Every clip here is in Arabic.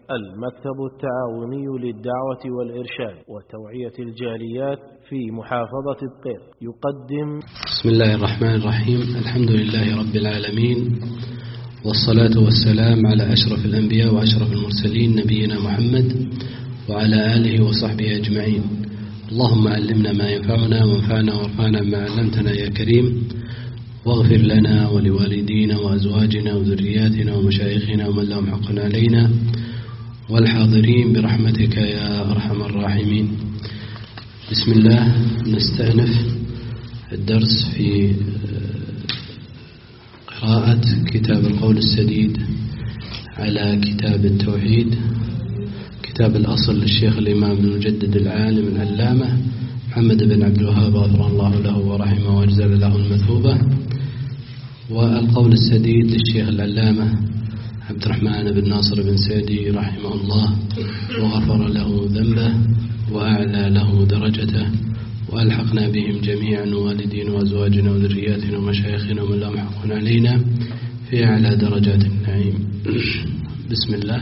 المكتب التعاوني للدعوة والإرشاد وتوعية الجاليات في محافظة الطير يقدم. بسم الله الرحمن الرحيم. الحمد لله رب العالمين، والصلاة والسلام على أشرف الأنبياء وأشرف المرسلين نبينا محمد وعلى آله وصحبه أجمعين. اللهم علمنا ما ينفعنا وانفعنا وارفعنا ما علمتنا يا كريم، واغفر لنا ولوالدينا وأزواجنا وذرياتنا ومشايخنا ومن لهم حق علينا والحاضرين برحمتك يا أرحم الراحمين. بسم الله، نستأنف الدرس في قراءة كتاب القول السديد على كتاب التوحيد، كتاب الأصل للشيخ الإمام المجدد العالم العلامة محمد بن عبد الوهاب غفر الله له ورحمه واجزل له المثوبة، والقول السديد للشيخ العلامة عبد الرحمن بن ناصر بن سعدي رحمه الله وغفر له ذنبه وأعلى له درجته، وألحقنا بهم جميعا والدين وأزواجنا وذرياتنا ومشايخنا ومن لهم حق علينا في أعلى درجات النعيم. بسم الله.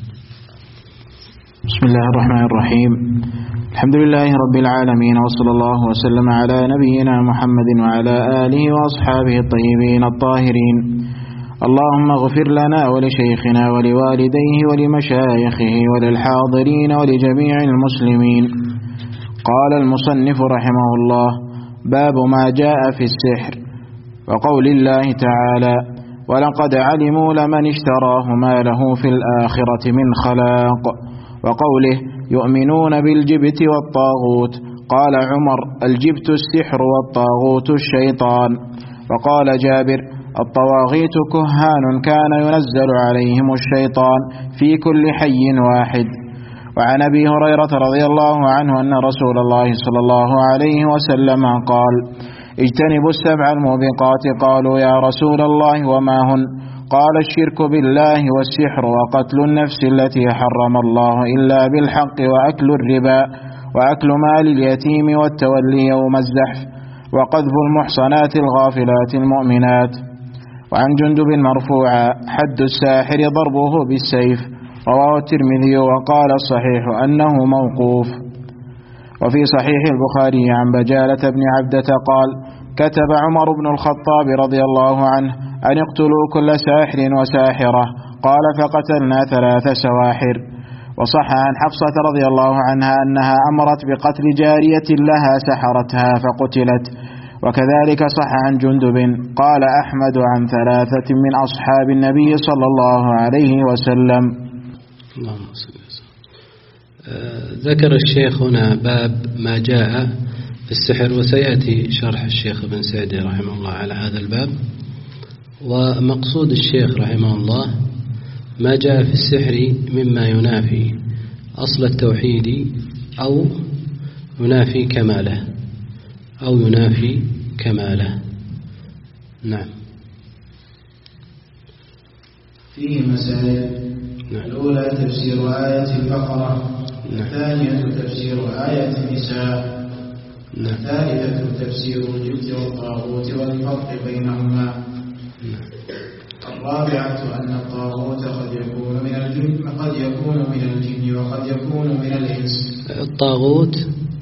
بسم الله الرحمن الرحيم. الحمد لله رب العالمين، وصلى الله وسلم على نبينا محمد وعلى آله وأصحابه الطيبين الطاهرين. اللهم اغفر لنا ولشيخنا ولوالديه ولمشايخه وللحاضرين ولجميع المسلمين. قال المصنف رحمه الله: باب ما جاء في السحر، وقول الله تعالى: ولقد علموا لمن اشتراه ما له في الآخرة من خلاق، وقوله: يؤمنون بالجبت والطاغوت. قال عمر: الجبت السحر والطاغوت الشيطان. وقال جابر: الطواغيت كهان كان ينزل عليهم الشيطان في كل حي واحد. وعن أبي هريرة رضي الله عنه أن رسول الله صلى الله عليه وسلم قال: اجتنبوا السبع الموبقات. قالوا: يا رسول الله وما هن؟ قال: الشرك بالله والسحر وقتل النفس التي حرم الله إلا بالحق وأكل الربا وأكل مال اليتيم والتولي يوم الزحف وقذف المحصنات الغافلات المؤمنات. وعن جندب مرفوعا: حد الساحر ضربه بالسيف. رواه الترمذي وقال الصحيح أنه موقوف. وفي صحيح البخاري عن بجالة بن عبدة قال: كتب عمر بن الخطاب رضي الله عنه أن اقتلوا كل ساحر وساحرة. قال: فقتلنا 3 سواحر. وصح عن حفصة رضي الله عنها أنها أمرت بقتل جارية لها سحرتها فقتلت. وكذلك صح عن جندب. قال أحمد عن 3 من أصحاب النبي صلى الله عليه وسلم. اللهم صل وسلم. ذكر الشيخ هنا باب ما جاء في السحر، وسيأتي شرح الشيخ ابن سعدي رحمه الله على هذا الباب. ومقصود الشيخ رحمه الله ما جاء في السحر مما ينافي أصل التوحيد أو ينافي كماله نعم. فيه مسائل. الأولى تفسير آية البقرة. الثانية تفسير آية النساء. الثالثة تفسير الجبت والطاغوت والفرق بينهما. الرابعة أن الطاغوت قد يكون من الجن وقد يكون من الإنس. الطاغوت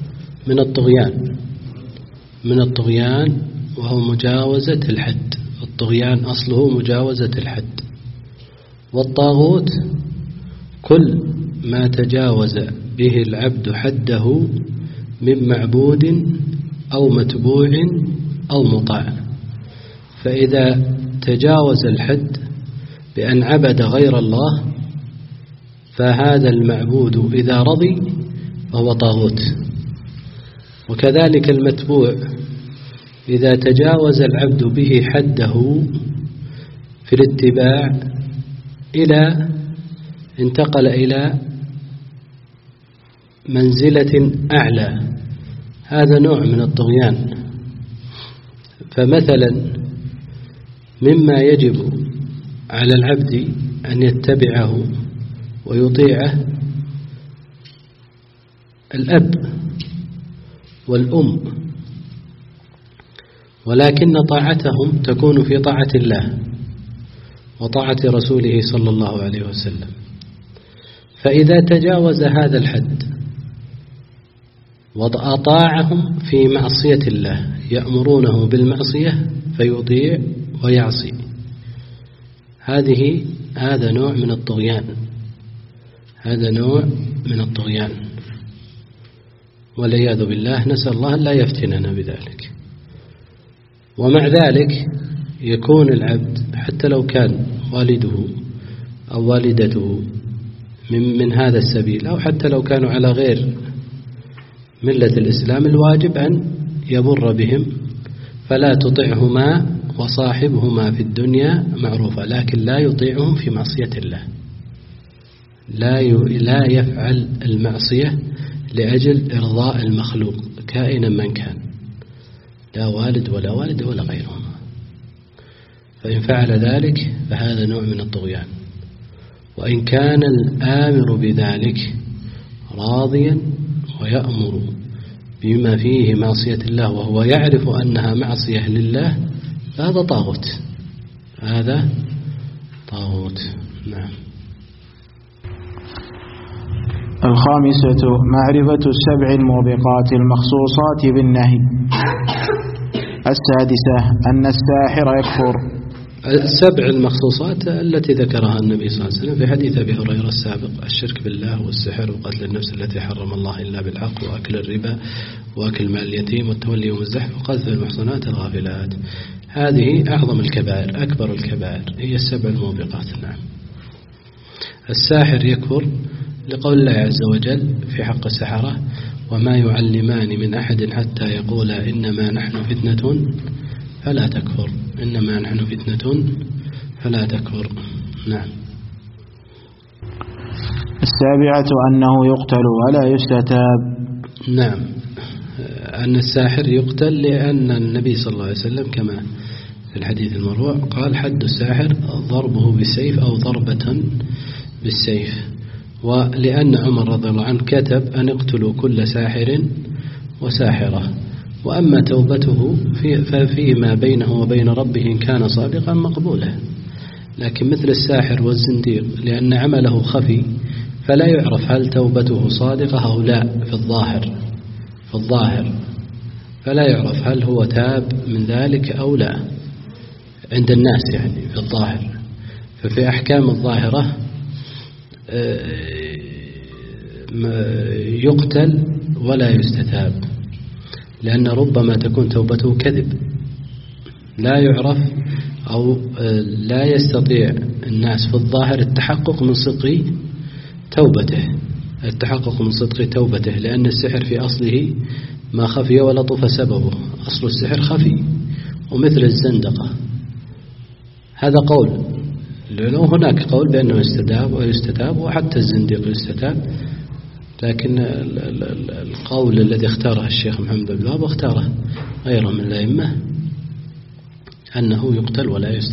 من الطغيان وهو مجاوزة الحد. الطغيان أصله مجاوزة الحد، والطاغوت كل ما تجاوز به العبد حده من معبود أو متبوع أو مطاع. فإذا تجاوز الحد بأن عبد غير الله فهذا المعبود إذا رضي فهو طاغوت. وكذلك المتبوع إذا تجاوز العبد به حده في الاتباع انتقل إلى منزلة أعلى، هذا نوع من الطغيان. فمثلا مما يجب على العبد أن يتبعه ويطيعه الأب والأم، ولكن طاعتهم تكون في طاعة الله وطاعة رسوله صلى الله عليه وسلم. فإذا تجاوز هذا الحد وأطاعهم في معصية الله، يأمرونه بالمعصية فيطيع ويعصي، هذا نوع من الطغيان، هذا نوع من الطغيان، والعياذ بالله، نسأل الله لا يفتننا بذلك. ومع ذلك يكون العبد حتى لو كان والده أو والدته من هذا السبيل، أو حتى لو كانوا على غير ملة الإسلام، الواجب أن يبر بهم، فلا تطعهما وصاحبهما في الدنيا معروفا، لكن لا يطيعهم في معصية الله، لا يفعل المعصية لأجل إرضاء المخلوق كائنا من كان، لا والد ولا والد ولا غيرهما. فإن فعل ذلك فهذا نوع من الطغيان. وإن كان الآمر بذلك راضيا ويأمر بما فيه معصية الله وهو يعرف أنها معصية لله، هذا طاغوت، هذا طاغوت. نعم. الخامسة معرفة السبع الموبقات المخصوصات بالنهي. السادسة أن الساحر يكفر. السبع المخصوصات التي ذكرها النبي صلى الله عليه وسلم في حديث أبي هريرة السابق: الشرك بالله، والسحر، وقتل النفس التي حرم الله إلا بالحق، وأكل الربا، وأكل مال اليتيم، والتولي يوم الزحف، وقذف المحصنات الغافلات. هذه أعظم الكبائر، أكبر الكبائر، هي السبع الموبقات. نعم. الساحر يكفر لقول الله عز وجل في حق السحرة: وما يعلمان من أحد حتى يقولا إنما نحن فتنة فلا تكفر، إنما نحن فتنة فلا تكفر. نعم. السابعة أنه يقتل ولا يستتاب. نعم، أن الساحر يقتل لأن النبي صلى الله عليه وسلم كما في الحديث المروع قال: حد الساحر ضربه بالسيف أو ضربة بالسيف. ولأن عمر رضي الله عنه كتب أن اقتلوا كل ساحر وساحرة. وأما توبته ففيما بينه وبين ربه إن كان صادقا مقبولة، لكن مثل الساحر والزنديق لأن عمله خفي فلا يعرف هل توبته صادقة أو لا. في الظاهر فلا يعرف هل هو تاب من ذلك أو لا عند الناس، يعني في الظاهر. ففي أحكام الظاهرة يقتل ولا يستتاب، لأن ربما تكون توبته كذب لا يعرف، أو لا يستطيع الناس في الظاهر التحقق من صدق توبته، لأن السحر في أصله ما خفي ولطف سببه، أصل السحر خفي، ومثل الزندقة. هذا قول، لو هناك قول بأنه يستتاب وحتى الزنديق يستتاب، لكن القول الذي اختاره الشيخ محمد بن الوهاب واختاره غيره من الأئمة أنه يقتل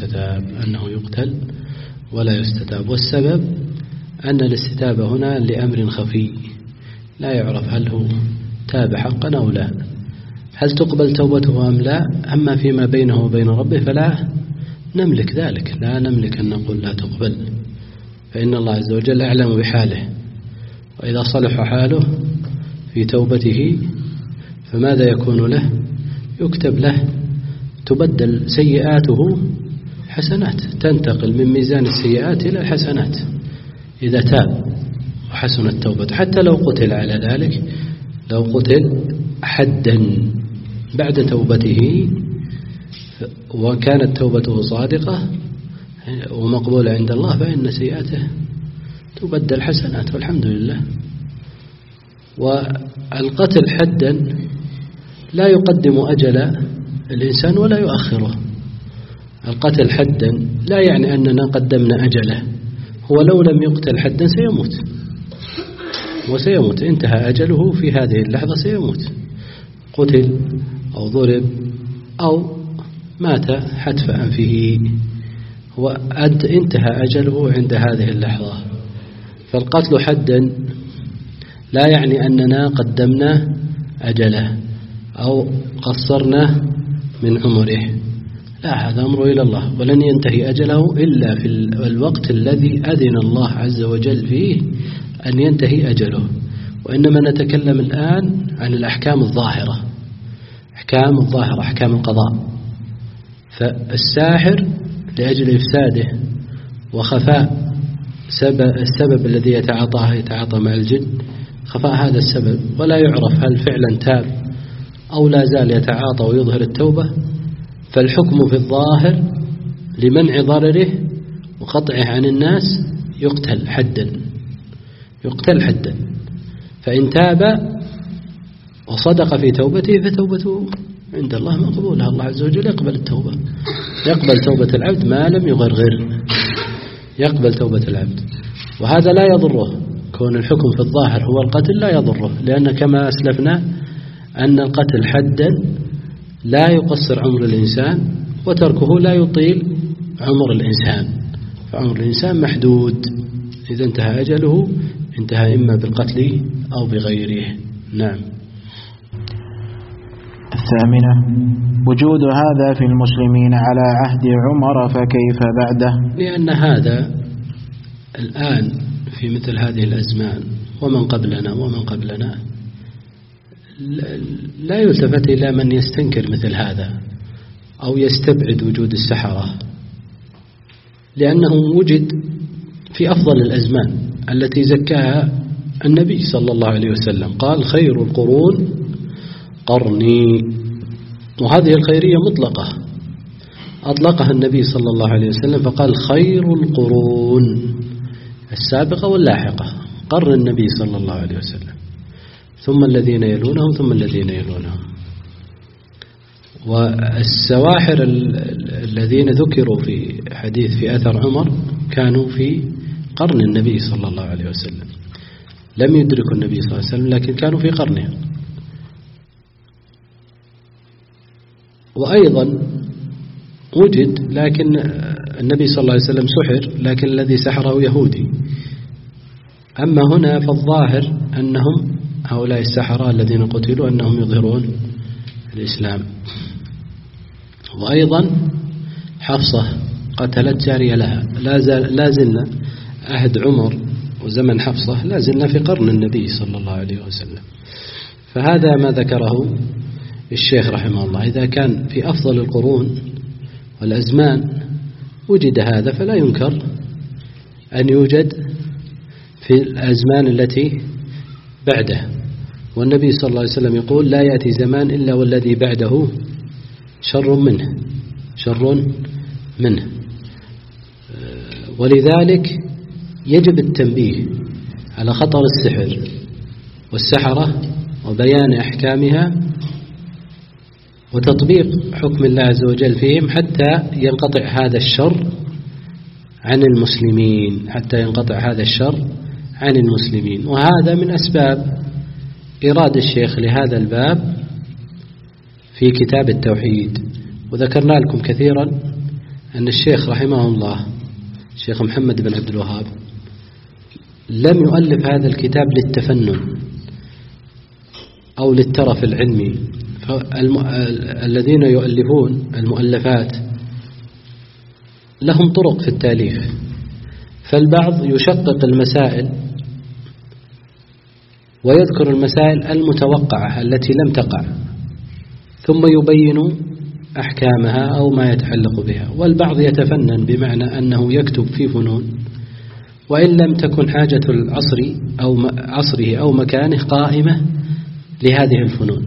ولا يستتاب. والسبب أن الاستتابة هنا لأمر خفي لا يعرف هل هو تاب حقا أو لا، هل تقبل توبته أم لا. أما فيما بينه وبين ربه فلا نملك ذلك، لا نملك أن نقول لا تقبل، فإن الله عز وجل أعلم بحاله، وإذا صلح حاله في توبته فماذا يكون له؟ يكتب له، تبدل سيئاته حسنات، تنتقل من ميزان السيئات إلى الحسنات إذا تاب وحسنت توبته. حتى لو قتل على ذلك، لو قتل حدا بعد توبته وكانت توبته صادقة ومقبولة عند الله، فإن سيئاته تبدل حسنات والحمد لله. والقتل حدا لا يقدم أجل الإنسان ولا يؤخره. القتل حدا لا يعني أننا قدمنا أجله، هو لو لم يقتل حدا سيموت، انتهى أجله في هذه اللحظة، سيموت، قتل أو ضرب أو مات حتف أنفه، انتهى أجله عند هذه اللحظة. فالقتل حدا لا يعني أننا قدمنا أجله أو قصرنا من عمره، لا، هذا أمره إلى الله، ولن ينتهي أجله إلا في الوقت الذي أذن الله عز وجل فيه أن ينتهي أجله، وإنما نتكلم الآن عن الأحكام الظاهرة، أحكام القضاء. فالساحر لأجل إفساده وخفاء السبب الذي يتعاطى مع الجن، خفاء هذا السبب ولا يعرف هل فعلا تاب أو لا زال يتعاطى ويظهر التوبة، فالحكم في الظاهر لمنع ضرره وقطعه عن الناس يقتل حدا. فإن تاب وصدق في توبته فتوبته عند الله مقبولة، الله عز وجل يقبل توبة العبد ما لم يغرغر، يقبل توبة العبد. وهذا لا يضره، كون الحكم في الظاهر هو القتل لا يضره، لأن كما أسلفنا أن القتل حدا لا يقصر عمر الإنسان، وتركه لا يطيل عمر الإنسان، فعمر الإنسان محدود، إذا انتهى أجله انتهى إما بالقتل أو بغيره. نعم. الثامنة: وجود هذا في المسلمين على عهد عمر فكيف بعده؟ لأن هذا الآن في مثل هذه الأزمان ومن قبلنا لا يلتفت إلى من يستنكر مثل هذا أو يستبعد وجود السحرة، لأنه وجد في أفضل الأزمان التي زكاها النبي صلى الله عليه وسلم، قال: خير القرون قرني. وهذه الخيرية مطلقة أطلقها النبي صلى الله عليه وسلم، فقال: خير القرون السابقة واللاحقة، قرن النبي صلى الله عليه وسلم، ثم الذين يلونهم ثم الذين يلونهم. والسواحر الذين ذكروا في حديث في أثر عمر كانوا في قرن النبي صلى الله عليه وسلم، لم يدركوا النبي صلى الله عليه وسلم لكن كانوا في قرنه. وأيضا وجد، لكن النبي صلى الله عليه وسلم سحر، لكن الذي سحره يهودي. أما هنا فالظاهر أنهم هؤلاء السحرة الذين قتلوا أنهم يظهرون الإسلام. وأيضا حفصة قتلت جارية لها، لا زلنا عهد عمر وزمن حفصة لا زلنا في قرن النبي صلى الله عليه وسلم. فهذا ما ذكره الشيخ رحمه الله، إذا كان في أفضل القرون والأزمان وجد هذا فلا ينكر أن يوجد في الأزمان التي بعده. والنبي صلى الله عليه وسلم يقول: لا يأتي زمان إلا والذي بعده شر منه. ولذلك يجب التنبيه على خطر السحر والسحرة وبيان أحكامها وتطبيق حكم الله عز وجل فيهم حتى ينقطع هذا الشر عن المسلمين. وهذا من أسباب إيراد الشيخ لهذا الباب في كتاب التوحيد. وذكرنا لكم كثيرا أن الشيخ رحمه الله الشيخ محمد بن عبد الوهاب لم يؤلف هذا الكتاب للتفنن أو للترف العلمي. الذين يؤلفون المؤلفات لهم طرق في التأليف، فالبعض يشقق المسائل ويذكر المسائل المتوقعة التي لم تقع ثم يبين أحكامها أو ما يتعلق بها، والبعض يتفنن بمعنى أنه يكتب في فنون وإن لم تكن حاجة العصر أو عصره أو مكانه قائمة لهذه الفنون،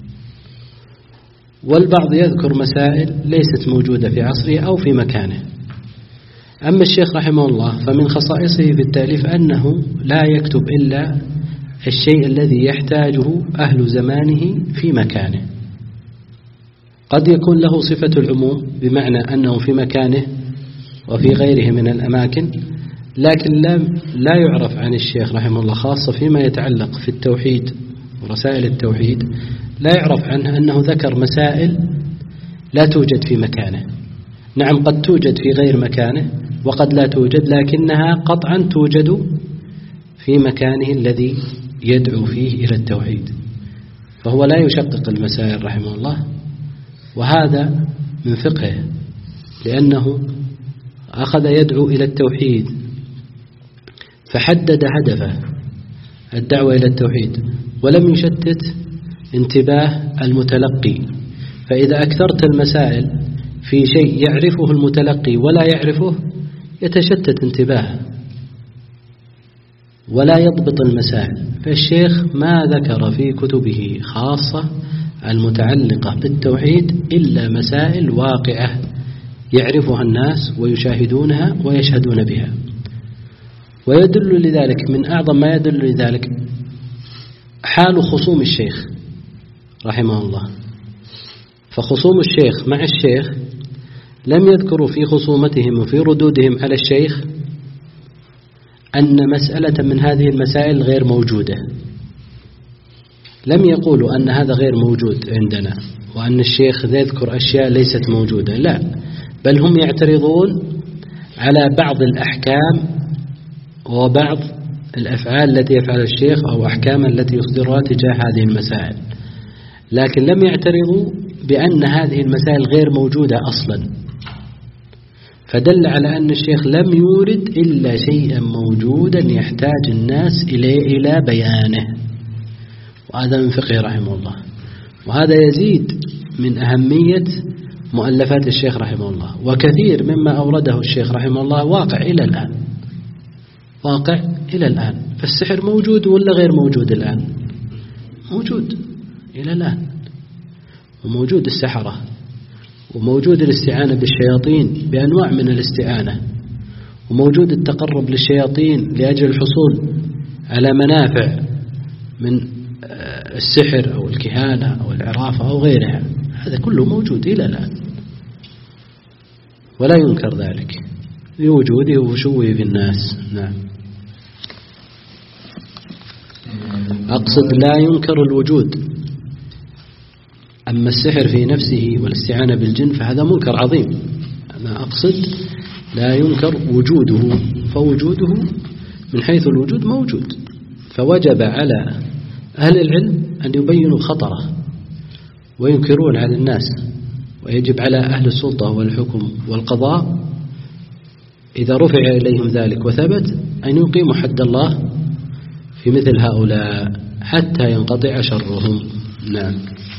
والبعض يذكر مسائل ليست موجودة في عصره أو في مكانه. أما الشيخ رحمه الله فمن خصائصه في التأليف أنه لا يكتب إلا الشيء الذي يحتاجه أهل زمانه في مكانه. قد يكون له صفة العموم بمعنى أنه في مكانه وفي غيره من الأماكن، لكن لا يعرف عن الشيخ رحمه الله خاصة فيما يتعلق في التوحيد ورسائل التوحيد، لا يعرف عنه أنه ذكر مسائل لا توجد في مكانه. نعم قد توجد في غير مكانه وقد لا توجد، لكنها قطعا توجد في مكانه الذي يدعو فيه إلى التوحيد، فهو لا يشقق المسائل رحمه الله. وهذا من فقهه، لأنه أخذ يدعو إلى التوحيد فحدد هدفه الدعوة إلى التوحيد، ولم يشتت انتباه المتلقي. فإذا أكثرت المسائل في شيء يعرفه المتلقي ولا يعرفه يتشتت انتباهه ولا يضبط المسائل. فالشيخ ما ذكر في كتبه خاصة المتعلقة بالتوحيد إلا مسائل واقعة يعرفها الناس ويشاهدونها ويشهدون بها. ويدل لذلك، من أعظم ما يدل لذلك حال خصوم الشيخ رحمه الله. فخصوم الشيخ مع الشيخ لم يذكروا في خصومتهم وفي ردودهم على الشيخ أن مسألة من هذه المسائل غير موجودة. لم يقولوا أن هذا غير موجود عندنا وأن الشيخ يذكر أشياء ليست موجودة، لا، بل هم يعترضون على بعض الأحكام وبعض الأفعال التي يفعل الشيخ أو أحكام التي يصدرها تجاه هذه المسائل، لكن لم يعترضوا بأن هذه المسائل غير موجودة أصلا. فدل على أن الشيخ لم يورد إلا شيئا موجودا يحتاج الناس إلى بيانه، وهذا من فقه رحمه الله. وهذا يزيد من أهمية مؤلفات الشيخ رحمه الله. وكثير مما أورده الشيخ رحمه الله واقع إلى الآن، واقع إلى الآن. فالسحر موجود ولا غير موجود الآن؟ موجود إلى الآن، وموجود السحرة، وموجود الاستعانة بالشياطين بأنواع من الاستعانة، وموجود التقرب للشياطين لأجل الحصول على منافع من السحر أو الكهانة أو العرافة أو غيرها. هذا كله موجود إلى الآن ولا ينكر ذلك لوجوده وشوه في الناس. نعم، أقصد لا ينكر الوجود. أما السحر في نفسه والاستعانة بالجن فهذا منكر عظيم. أنا أقصد لا ينكر وجوده، فوجوده من حيث الوجود موجود. فوجب على أهل العلم أن يبينوا خطره وينكرون على الناس، ويجب على أهل السلطة والحكم والقضاء إذا رفع إليهم ذلك وثبت أن يقيموا حد الله في مثل هؤلاء حتى ينقطع شرهم. نعم.